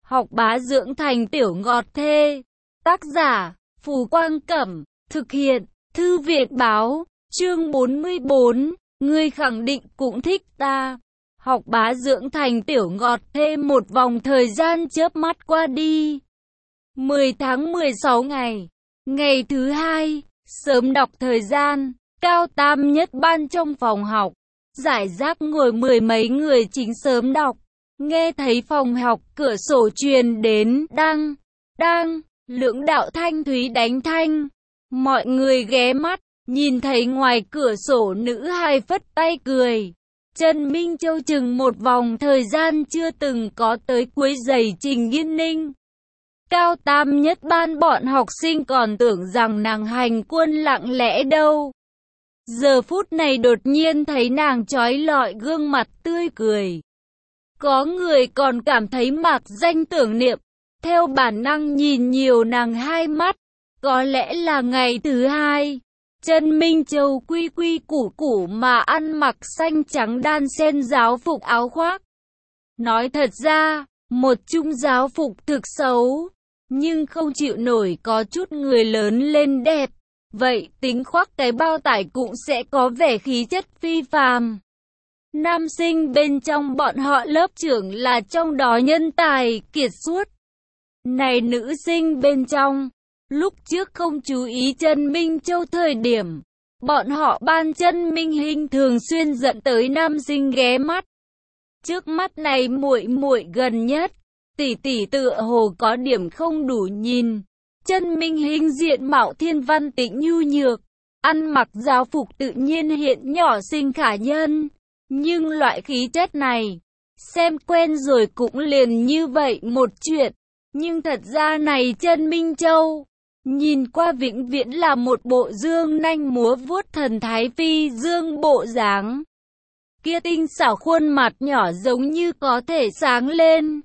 Học bá dưỡng thành tiểu ngọt thê. Tác giả, Phù Quang Cẩm. Thực hiện, Thư viện Báo. Chương 44. Ngươi khẳng định cũng thích ta. Học bá dưỡng thành tiểu ngọt thê. Một vòng thời gian chớp mắt qua đi. 10 tháng 16 ngày. Ngày thứ hai, sớm đọc thời gian. Cao tam nhất ban trong phòng học. Rải rác ngồi mười mấy người chính sớm đọc. Nghe thấy phòng học cửa sổ truyền đến đang lưỡng đạo thanh thúy đánh thanh. Mọi người ghé mắt, nhìn thấy ngoài cửa sổ nữ hài phất tay cười. Trần Minh Châu chừng một vòng thời gian chưa từng có tới quấy rầy Trình Nghiên Ninh. Cao tam nhất ban bọn học sinh còn tưởng rằng nàng hành quân lặng lẽ đâu. Giờ phút này đột nhiên thấy nàng chói lọi gương mặt tươi cười. Có người còn cảm thấy mạc danh tưởng niệm, theo bản năng nhìn nhiều nàng hai mắt. Có lẽ là ngày thứ hai, Trần Minh Châu quy quy củ củ mà ăn mặc xanh trắng đan xen giáo phục áo khoác. Nói thật ra, một chung giáo phục thực xấu, nhưng không chịu nổi có chút người lớn lên đẹp. Vậy tính khoác cái bao tải cũng sẽ có vẻ khí chất phi phàm. Nam sinh bên trong bọn họ lớp trưởng là trong đó nhân tài kiệt xuất. Này nữ sinh bên trong, lúc trước không chú ý Trần Minh Châu thời điểm, bọn họ ban Trần Minh Hinh thường xuyên dẫn tới nam sinh ghé mắt. Trước mắt này muội muội gần nhất, tỷ tỷ tựa hồ có điểm không đủ nhìn. Trần Minh Hinh diện mạo thiên văn tĩnh nhu nhược, ăn mặc giáo phục tự nhiên hiện nhỏ xinh khả nhân. Nhưng loại khí chất này, xem quen rồi cũng liền như vậy một chuyện. Nhưng thật ra này Trần Minh Châu, nhìn qua vĩnh viễn là một bộ dương nanh múa vuốt thần thái phi dương bộ dáng. Kia tinh xảo khuôn mặt nhỏ giống như có thể sáng lên.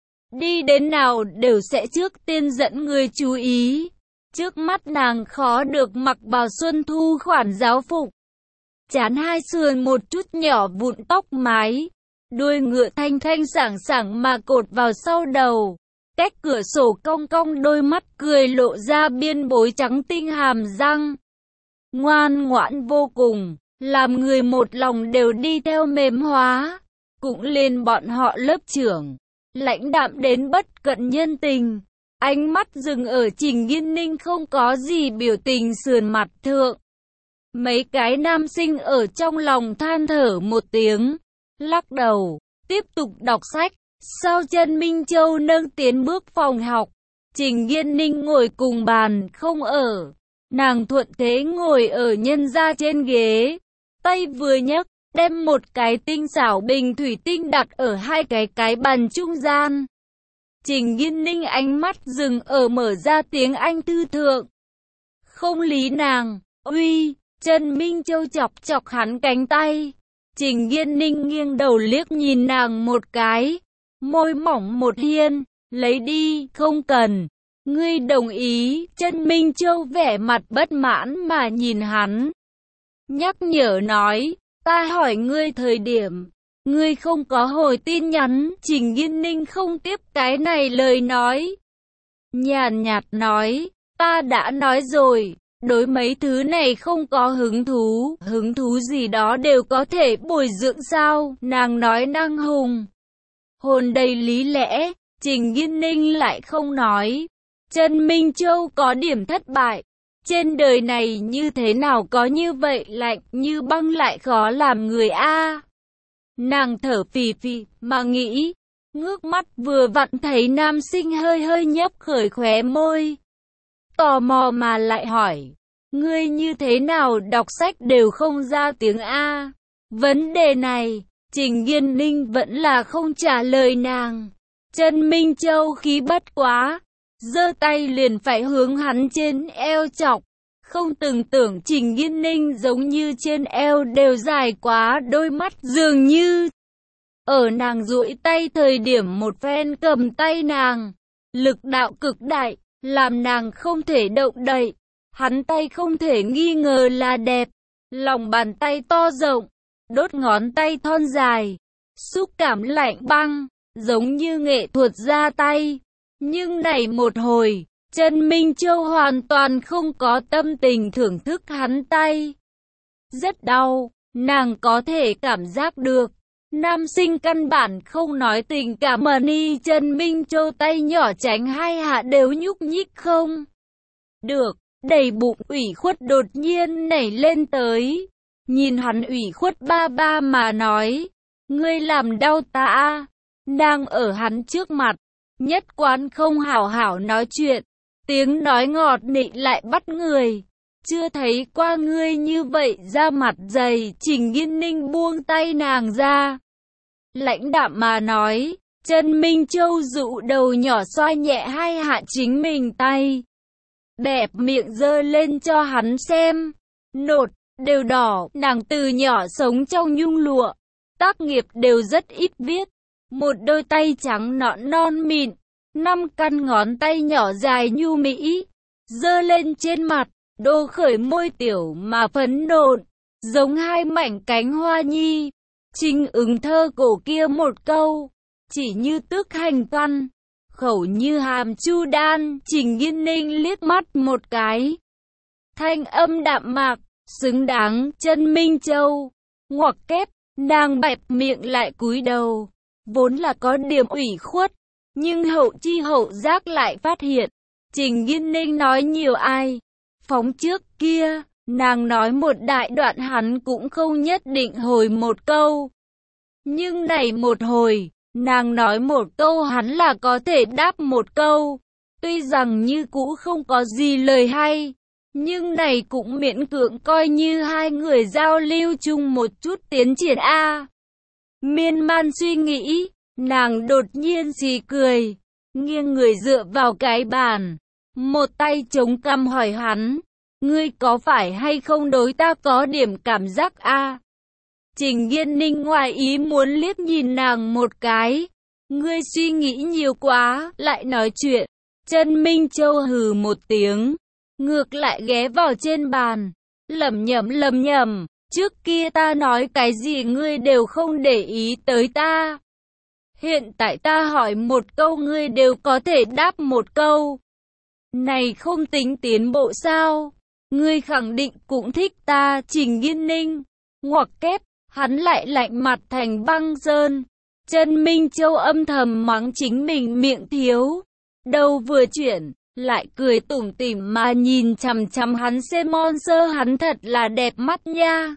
Đi đến nào đều sẽ trước tiên dẫn người chú ý. Trước mắt nàng khó được mặc bào xuân thu khoản giáo phục. Chán hai sườn một chút nhỏ vụn tóc mái. Đuôi ngựa thanh thanh sảng sảng mà cột vào sau đầu. Cách cửa sổ cong cong đôi mắt cười lộ ra biên bối trắng tinh hàm răng. Ngoan ngoãn vô cùng, làm người một lòng đều đi theo mềm hóa. Cũng lên bọn họ lớp trưởng, lãnh đạm đến bất cận nhân tình. Ánh mắt dừng ở Trình Nghiên Ninh không có gì biểu tình sườn mặt thượng. Mấy cái nam sinh ở trong lòng than thở một tiếng, lắc đầu, tiếp tục đọc sách. Sau Trần Minh Châu nâng tiến bước phòng học, Trình Nghiên Ninh ngồi cùng bàn không ở. Nàng thuận thế ngồi ở nhân gia trên ghế, tay vừa nhấc, đem một cái tinh xảo bình thủy tinh đặt ở hai cái bàn trung gian. Trình Nghiên Ninh ánh mắt dừng ở mở ra tiếng Anh thư thượng. Không lý nàng, uy, Trần Minh Châu chọc chọc hắn cánh tay. Trình Nghiên Ninh nghiêng đầu liếc nhìn nàng một cái. Môi mỏng một hiên, lấy đi, không cần. Ngươi đồng ý, Trần Minh Châu vẻ mặt bất mãn mà nhìn hắn. Nhắc nhở nói, ta hỏi ngươi thời điểm, ngươi không có hồi tin nhắn. Trình Nghiên Ninh không tiếp cái này lời nói. Nhàn nhạt nói, ta đã nói rồi, đối mấy thứ này không có hứng thú gì đó đều có thể bồi dưỡng sao, nàng nói năng hùng. Hồn đầy lý lẽ, Trình Nghiên Ninh lại không nói. Trần Minh Châu có điểm thất bại. Trên đời này như thế nào có như vậy lạnh như băng lại khó làm người a. Nàng thở phì phì mà nghĩ, ngước mắt vừa vặn thấy nam sinh hơi nhấp khởi khóe môi. Tò mò mà lại hỏi, ngươi như thế nào đọc sách đều không ra tiếng a? Vấn đề này, Trình Nghiên Ninh vẫn là không trả lời nàng. Trần Minh Châu khí bất quá, giơ tay liền phải hướng hắn trên eo chọc. Không từng tưởng Trình Nghiên Ninh giống như trên eo đều dài quá, đôi mắt dường như. Ở nàng duỗi tay thời điểm một phen cầm tay nàng, lực đạo cực đại, làm nàng không thể động đậy. Hắn tay không thể nghi ngờ là đẹp, lòng bàn tay to rộng, đốt ngón tay thon dài, xúc cảm lạnh băng, giống như nghệ thuật ra tay. Nhưng này một hồi, Trần Minh Châu hoàn toàn không có tâm tình thưởng thức hắn tay. Rất đau, nàng có thể cảm giác được. Nam sinh căn bản không nói tình cảm mà ni Trần Minh Châu tay nhỏ tránh hai hạ đều nhúc nhích không được, đầy bụng ủy khuất đột nhiên nảy lên tới. Nhìn hắn ủy khuất ba ba mà nói, ngươi làm đau ta à. Nàng ở hắn trước mặt, nhất quán không hảo hảo nói chuyện, tiếng nói ngọt nịnh lại bắt người. Chưa thấy qua ngươi như vậy ra mặt dày. Trình Nghiên Ninh buông tay nàng ra, lãnh đạm mà nói. Trần Minh Châu dụ đầu nhỏ xoa nhẹ hai hạ chính mình tay, bẹp miệng giơ lên cho hắn xem. Nột đều đỏ, nàng từ nhỏ sống trong nhung lụa, tác nghiệp đều rất ít viết. Một đôi tay trắng nõn non mịn, 5 căn ngón tay nhỏ dài nhu mỹ, giơ lên trên mặt, đô khởi môi tiểu mà phấn nộn, giống hai mảnh cánh hoa nhi. Trình ứng thơ cổ kia một câu, chỉ như tước hành văn, khẩu như hàm chu đan. Trình Nghiên Ninh liếc mắt một cái, thanh âm đạm mạc, xứng đáng. Trần Minh Châu ngoặc kép, nàng bẹp miệng lại cúi đầu, vốn là có điểm ủy khuất, nhưng hậu chi hậu giác lại phát hiện Trình Nghiên Ninh nói nhiều ai phóng trước kia, nàng nói một đại đoạn hắn cũng không nhất định hồi một câu. Nhưng này một hồi, nàng nói một câu hắn là có thể đáp một câu. Tuy rằng như cũ không có gì lời hay, nhưng này cũng miễn cưỡng coi như hai người giao lưu chung một chút tiến triển a. Miên man suy nghĩ, nàng đột nhiên xì cười, nghiêng người dựa vào cái bàn, một tay chống cằm hỏi hắn, ngươi có phải hay không đối ta có điểm cảm giác a? Trình Nghiên Ninh ngoài ý muốn liếc nhìn nàng một cái, ngươi suy nghĩ nhiều quá, lại nói chuyện. Trần Minh Châu hừ một tiếng, ngược lại ghé vào trên bàn, lẩm nhẩm, trước kia ta nói cái gì ngươi đều không để ý tới ta. Hiện tại ta hỏi một câu ngươi đều có thể đáp một câu. Này không tính tiến bộ sao? Ngươi khẳng định cũng thích ta. Trình Nghiên Ninh ngoặc kép, hắn lại lạnh mặt thành băng sơn. Trần Minh Châu âm thầm mắng chính mình miệng thiếu, đầu vừa chuyển, lại cười tủm tỉm mà nhìn chằm chằm hắn. Monster hắn thật là đẹp mắt nha.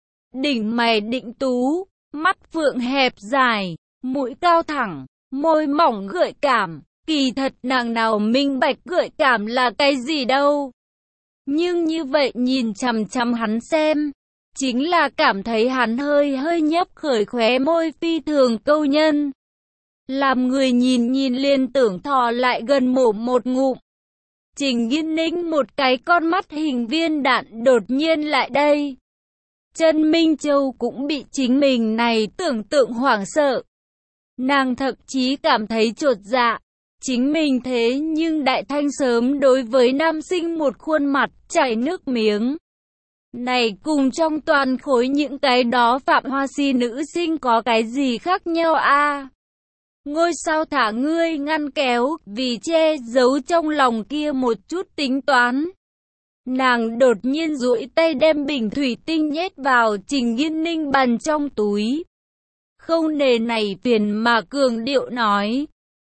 Đỉnh mày định tú, mắt phượng hẹp dài, mũi cao thẳng, môi mỏng gợi cảm. Kỳ thật nàng nào minh bạch gợi cảm là cái gì đâu. Nhưng như vậy nhìn chằm chằm hắn xem, chính là cảm thấy hắn hơi nhấp khởi khóe môi phi thường câu nhân. Làm người nhìn liền tưởng thò lại gần mổ một ngụm. Trình Nghiên Ninh một cái con mắt hình viên đạn đột nhiên lại đây. Trần Minh Châu cũng bị chính mình này tưởng tượng hoảng sợ. Nàng thậm chí cảm thấy chột dạ. Chính mình thế nhưng đại thanh sớm đối với nam sinh một khuôn mặt chảy nước miếng. Này cùng trong toàn khối những cái đó phạm hoa si nữ sinh có cái gì khác nhau a? Ngôi sao thả ngươi ngăn kéo, vì che giấu trong lòng kia một chút tính toán. Nàng đột nhiên duỗi tay đem bình thủy tinh nhét vào Trình Nghiên Ninh bàn trong túi. Không nề này phiền mà cường điệu nói,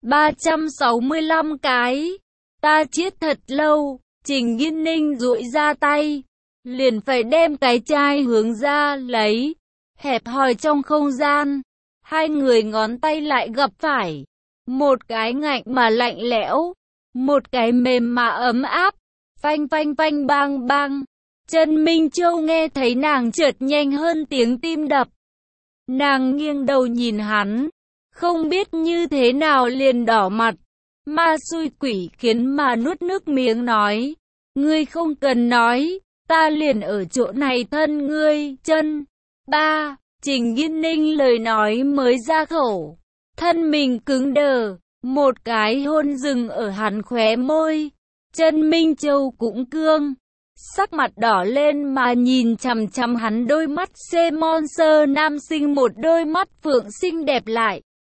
365 cái, ta chiết thật lâu. Trình Nghiên Ninh duỗi ra tay, liền phải đem cái chai hướng ra lấy, hẹp hòi trong không gian. Hai người ngón tay lại gặp phải, một cái ngạnh mà lạnh lẽo, một cái mềm mà ấm áp, phanh phanh phanh bang bang. Trần Minh Châu nghe thấy nàng chợt nhanh hơn tiếng tim đập. Nàng nghiêng đầu nhìn hắn, không biết như thế nào liền đỏ mặt, ma xui quỷ khiến mà nuốt nước miếng nói, ngươi không cần nói, ta liền ở chỗ này thân ngươi. Chân ba. Trình Nghiên Ninh lời nói mới ra khẩu, thân mình cứng đờ, một cái hôn dừng ở hắn khóe môi. Trần Minh Châu cũng cương, sắc mặt đỏ lên mà nhìn chằm chằm hắn đôi mắt monster nam sinh một đôi mắt phượng xinh đẹp lại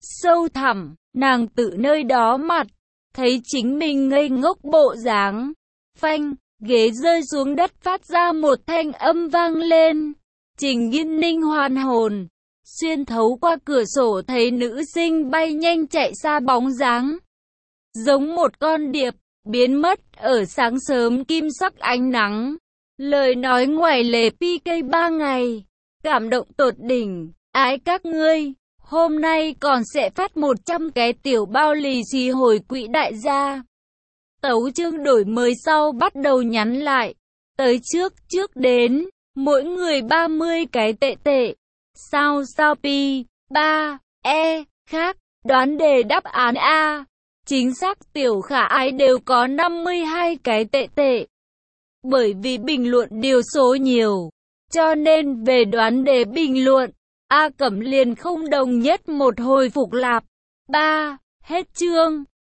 sâu thẳm, nàng tự nơi đó mặt, thấy chính mình ngây ngốc bộ dáng. Phanh, ghế rơi xuống đất phát ra một thanh âm vang lên. Trình Nghiên Ninh hoàn hồn, xuyên thấu qua cửa sổ thấy nữ sinh bay nhanh chạy xa bóng dáng. Giống một con điệp, biến mất ở sáng sớm kim sắc ánh nắng. Lời nói ngoài lề PK 3 ngày, cảm động tột đỉnh, ái các ngươi, hôm nay còn sẽ phát 100 cái tiểu bao lì xì hồi quỹ đại gia. Tấu chương đổi mới sau bắt đầu nhắn lại, tới trước đến, mỗi người 30 cái tệ tệ. Sao pi, 3, khác, đoán đề đáp án A. Chính xác tiểu khả ái đều có 52 cái tệ tệ. Bởi vì bình luận điều số nhiều, cho nên về đoán đề bình luận, A Cẩm liền không đồng nhất một hồi phục lạp. 3. Hết chương.